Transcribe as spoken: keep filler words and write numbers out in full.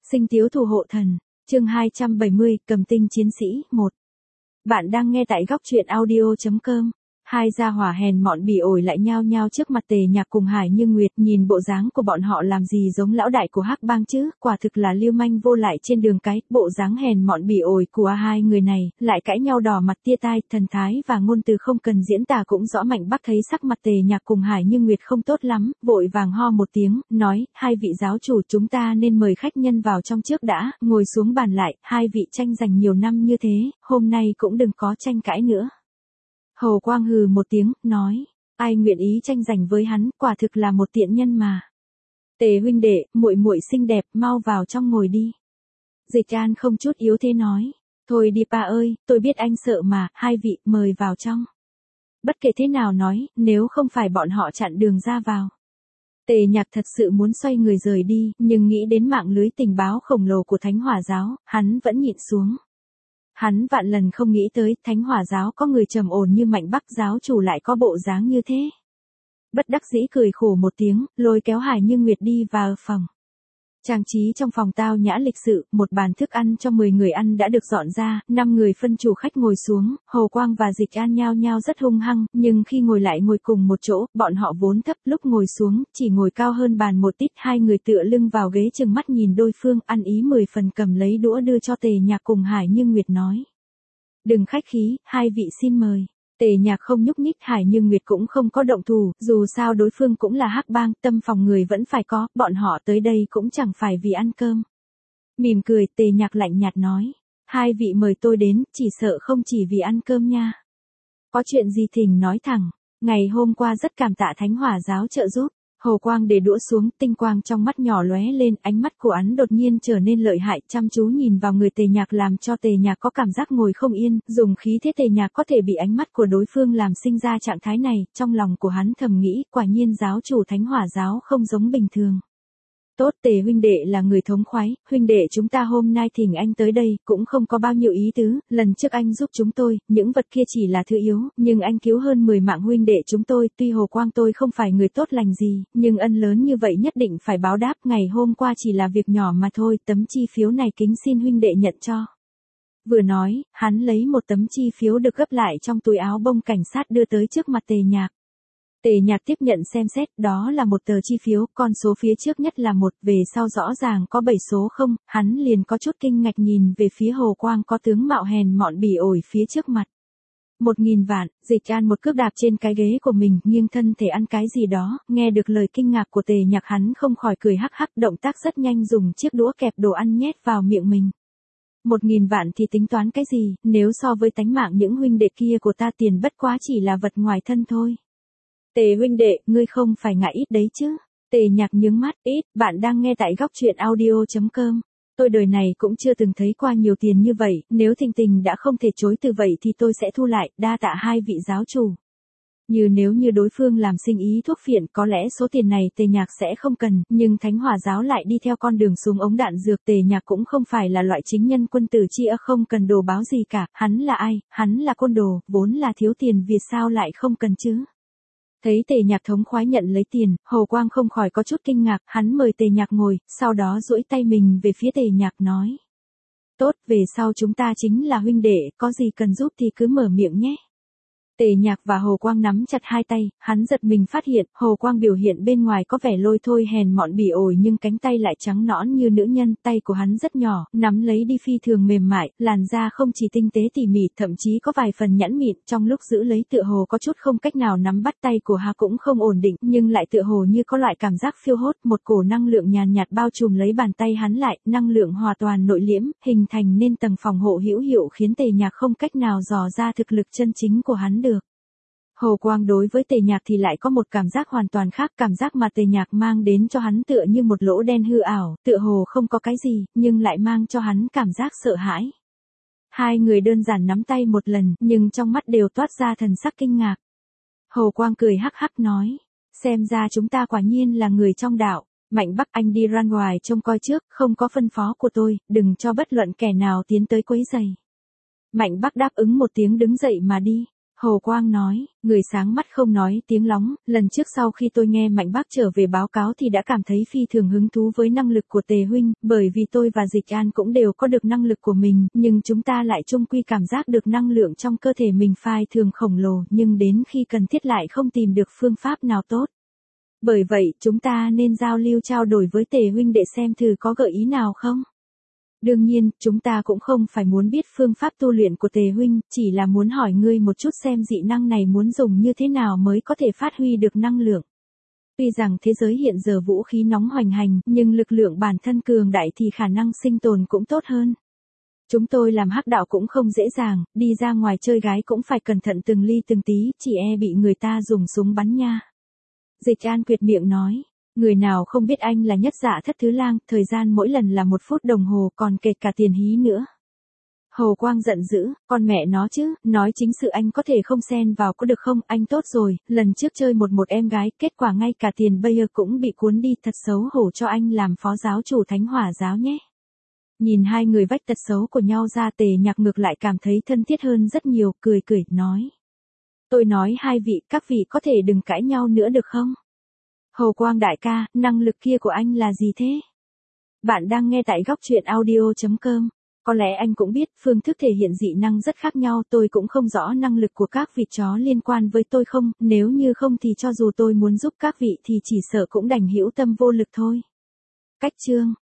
Sinh tiếu thủ hộ thần, chương hai trăm bảy mươi, cầm tinh chiến sĩ, một. Bạn đang nghe tại góc truyện audio chấm com. Hai gia hỏa hèn mọn bỉ ổi lại nhao nhao trước mặt Tề Nhạc cùng Hải Như Nguyệt, nhìn bộ dáng của bọn họ làm gì giống lão đại của Hắc Bang chứ, quả thực là lưu manh vô lại trên đường cái, bộ dáng hèn mọn bỉ ổi của hai người này, lại cãi nhau đỏ mặt tia tai, thần thái và ngôn từ không cần diễn tả cũng rõ. Mạnh Bắc thấy sắc mặt Tề Nhạc cùng Hải Như Nguyệt không tốt lắm, vội vàng ho một tiếng, nói, hai vị giáo chủ, chúng ta nên mời khách nhân vào trong trước đã, ngồi xuống bàn lại, hai vị tranh giành nhiều năm như thế, hôm nay cũng đừng có tranh cãi nữa. Hồ Quang hừ một tiếng, nói, ai nguyện ý tranh giành với hắn, quả thực là một tiện nhân mà. Tề huynh đệ, muội muội xinh đẹp, mau vào trong ngồi đi. Dịch An không chút yếu thế nói, thôi đi pa ơi, tôi biết anh sợ mà, hai vị, mời vào trong. Bất kể thế nào nói, nếu không phải bọn họ chặn đường ra vào. Tề Nhạc thật sự muốn xoay người rời đi, nhưng nghĩ đến mạng lưới tình báo khổng lồ của Thánh Hỏa giáo, hắn vẫn nhịn xuống. Hắn vạn lần không nghĩ tới, Thánh Hỏa giáo có người trầm ổn như Mạnh Bắc giáo chủ lại có bộ dáng như thế. Bất đắc dĩ cười khổ một tiếng, lôi kéo Hải Như Nguyệt đi vào phòng. Trang trí trong phòng tao nhã lịch sự, một bàn thức ăn cho mười người ăn đã được dọn ra, năm người phân chủ khách ngồi xuống, Hồ Quang và Dịch An nhao nhao rất hung hăng, nhưng khi ngồi lại ngồi cùng một chỗ, bọn họ vốn thấp, lúc ngồi xuống, chỉ ngồi cao hơn bàn một tít, hai người tựa lưng vào ghế chừng mắt nhìn đối phương, ăn ý mười phần, cầm lấy đũa đưa cho Tề Nhạc cùng Hải Như Nguyệt nói. Đừng khách khí, hai vị xin mời. Tề Nhạc không nhúc nhích, Hải Như Nguyệt cũng không có động thủ, dù sao đối phương cũng là Hắc Bang, tâm phòng người vẫn phải có, bọn họ tới đây cũng chẳng phải vì ăn cơm. Mỉm cười, Tề Nhạc lạnh nhạt nói, hai vị mời tôi đến, chỉ sợ không chỉ vì ăn cơm nha. Có chuyện gì thỉnh nói thẳng, ngày hôm qua rất cảm tạ Thánh Hỏa giáo trợ giúp. Hồ Quang để đũa xuống, tinh quang trong mắt nhỏ lóe lên, ánh mắt của hắn đột nhiên trở nên lợi hại, chăm chú nhìn vào người Tề Nhạc làm cho Tề Nhạc có cảm giác ngồi không yên, dùng khí thế Tề Nhạc có thể bị ánh mắt của đối phương làm sinh ra trạng thái này, trong lòng của hắn thầm nghĩ, quả nhiên giáo chủ Thánh Hỏa giáo không giống bình thường. Tốt, Tề huynh đệ là người thống khoái, huynh đệ chúng ta hôm nay thỉnh anh tới đây, cũng không có bao nhiêu ý tứ, lần trước anh giúp chúng tôi, những vật kia chỉ là thứ yếu, nhưng anh cứu hơn mười mạng huynh đệ chúng tôi, tuy Hồ Quang tôi không phải người tốt lành gì, nhưng ân lớn như vậy nhất định phải báo đáp, ngày hôm qua chỉ là việc nhỏ mà thôi, tấm chi phiếu này kính xin huynh đệ nhận cho. Vừa nói, hắn lấy một tấm chi phiếu được gấp lại trong túi áo bông cảnh sát đưa tới trước mặt Tề Nhạc. Tề Nhạc tiếp nhận xem xét, đó là một tờ chi phiếu, con số phía trước nhất là một, về sau rõ ràng có bảy số không, hắn liền có chút kinh ngạc nhìn về phía Hồ Quang có tướng mạo hèn mọn bỉ ổi phía trước mặt. Một nghìn vạn, Dịch An một cước đạp trên cái ghế của mình, nghiêng thân thể ăn cái gì đó, nghe được lời kinh ngạc của Tề Nhạc hắn không khỏi cười hắc hắc, động tác rất nhanh dùng chiếc đũa kẹp đồ ăn nhét vào miệng mình. Một nghìn vạn thì tính toán cái gì, nếu so với tánh mạng những huynh đệ kia của ta tiền bất quá chỉ là vật ngoài thân thôi. Tề huynh đệ, ngươi không phải ngại ít đấy chứ? Tề Nhạc nhướng mắt, ít, bạn đang nghe tại góc truyện audio chấm com. Tôi đời này cũng chưa từng thấy qua nhiều tiền như vậy, nếu thình tình đã không thể chối từ vậy thì tôi sẽ thu lại, đa tạ hai vị giáo chủ. Như nếu như đối phương làm sinh ý thuốc phiện, có lẽ số tiền này Tề Nhạc sẽ không cần, nhưng Thánh Hỏa giáo lại đi theo con đường súng ống đạn dược, Tề Nhạc cũng không phải là loại chính nhân quân tử chia không cần đồ báo gì cả, hắn là ai, hắn là côn đồ, vốn là thiếu tiền vì sao lại không cần chứ? Thấy Tề Nhạc thống khoái nhận lấy tiền, Hồ Quang không khỏi có chút kinh ngạc, hắn mời Tề Nhạc ngồi, sau đó duỗi tay mình về phía Tề Nhạc nói. Tốt, về sau chúng ta chính là huynh đệ, có gì cần giúp thì cứ mở miệng nhé. Tề Nhạc và Hồ Quang nắm chặt hai tay, hắn giật mình phát hiện, Hồ Quang biểu hiện bên ngoài có vẻ lôi thôi hèn mọn bỉ ổi nhưng cánh tay lại trắng nõn như nữ nhân, tay của hắn rất nhỏ, nắm lấy đi phi thường mềm mại, làn da không chỉ tinh tế tỉ mỉ, thậm chí có vài phần nhẵn mịn, trong lúc giữ lấy tựa hồ có chút không cách nào nắm bắt tay của Hà cũng không ổn định, nhưng lại tựa hồ như có loại cảm giác phiêu hốt, một cổ năng lượng nhàn nhạt bao trùm lấy bàn tay hắn lại, năng lượng hòa toàn nội liễm, hình thành nên tầng phòng hộ hữu hiệu khiến Tề Nhạc không cách nào dò ra thực lực chân chính của hắn được. Hồ Quang đối với Tề Nhạc thì lại có một cảm giác hoàn toàn khác, cảm giác mà Tề Nhạc mang đến cho hắn tựa như một lỗ đen hư ảo, tựa hồ không có cái gì, nhưng lại mang cho hắn cảm giác sợ hãi. Hai người đơn giản nắm tay một lần, nhưng trong mắt đều toát ra thần sắc kinh ngạc. Hồ Quang cười hắc hắc nói, xem ra chúng ta quả nhiên là người trong đạo. Mạnh Bắc anh đi ra ngoài trông coi trước, không có phân phó của tôi, đừng cho bất luận kẻ nào tiến tới quấy rầy. Mạnh Bắc đáp ứng một tiếng đứng dậy mà đi. Hồ Quang nói, người sáng mắt không nói tiếng lóng, lần trước sau khi tôi nghe Mạnh Bác trở về báo cáo thì đã cảm thấy phi thường hứng thú với năng lực của Tề huynh, bởi vì tôi và Dịch An cũng đều có được năng lực của mình, nhưng chúng ta lại chung quy cảm giác được năng lượng trong cơ thể mình phai thường khổng lồ, nhưng đến khi cần thiết lại không tìm được phương pháp nào tốt. Bởi vậy, chúng ta nên giao lưu trao đổi với Tề huynh để xem thử có gợi ý nào không? Đương nhiên, chúng ta cũng không phải muốn biết phương pháp tu luyện của Tề huynh, chỉ là muốn hỏi ngươi một chút xem dị năng này muốn dùng như thế nào mới có thể phát huy được năng lượng. Tuy rằng thế giới hiện giờ vũ khí nóng hoành hành, nhưng lực lượng bản thân cường đại thì khả năng sinh tồn cũng tốt hơn. Chúng tôi làm hắc đạo cũng không dễ dàng, đi ra ngoài chơi gái cũng phải cẩn thận từng ly từng tí, chỉ e bị người ta dùng súng bắn nha. Dịch An quyệt miệng nói. Người nào không biết anh là Nhất Dạ Thất Thứ Lang, thời gian mỗi lần là một phút đồng hồ còn kể cả tiền hí nữa. Hồ Quang giận dữ, con mẹ nó chứ, nói chính sự anh có thể không xen vào có được không, anh tốt rồi, lần trước chơi một một em gái, kết quả ngay cả tiền bây giờ cũng bị cuốn đi, thật xấu hổ cho anh làm phó giáo chủ Thánh Hỏa giáo nhé. Nhìn hai người vách tật xấu của nhau ra, Tề Nhạc ngược lại cảm thấy thân thiết hơn rất nhiều, cười cười, nói. Tôi nói hai vị, các vị có thể đừng cãi nhau nữa được không? Hồ Quang đại ca, năng lực kia của anh là gì thế? Bạn đang nghe tại góc truyện audio chấm com. Có lẽ anh cũng biết, phương thức thể hiện dị năng rất khác nhau, tôi cũng không rõ năng lực của các vịt chó liên quan với tôi không, nếu như không thì cho dù tôi muốn giúp các vị thì chỉ sợ cũng đành hữu tâm vô lực thôi. Cách chương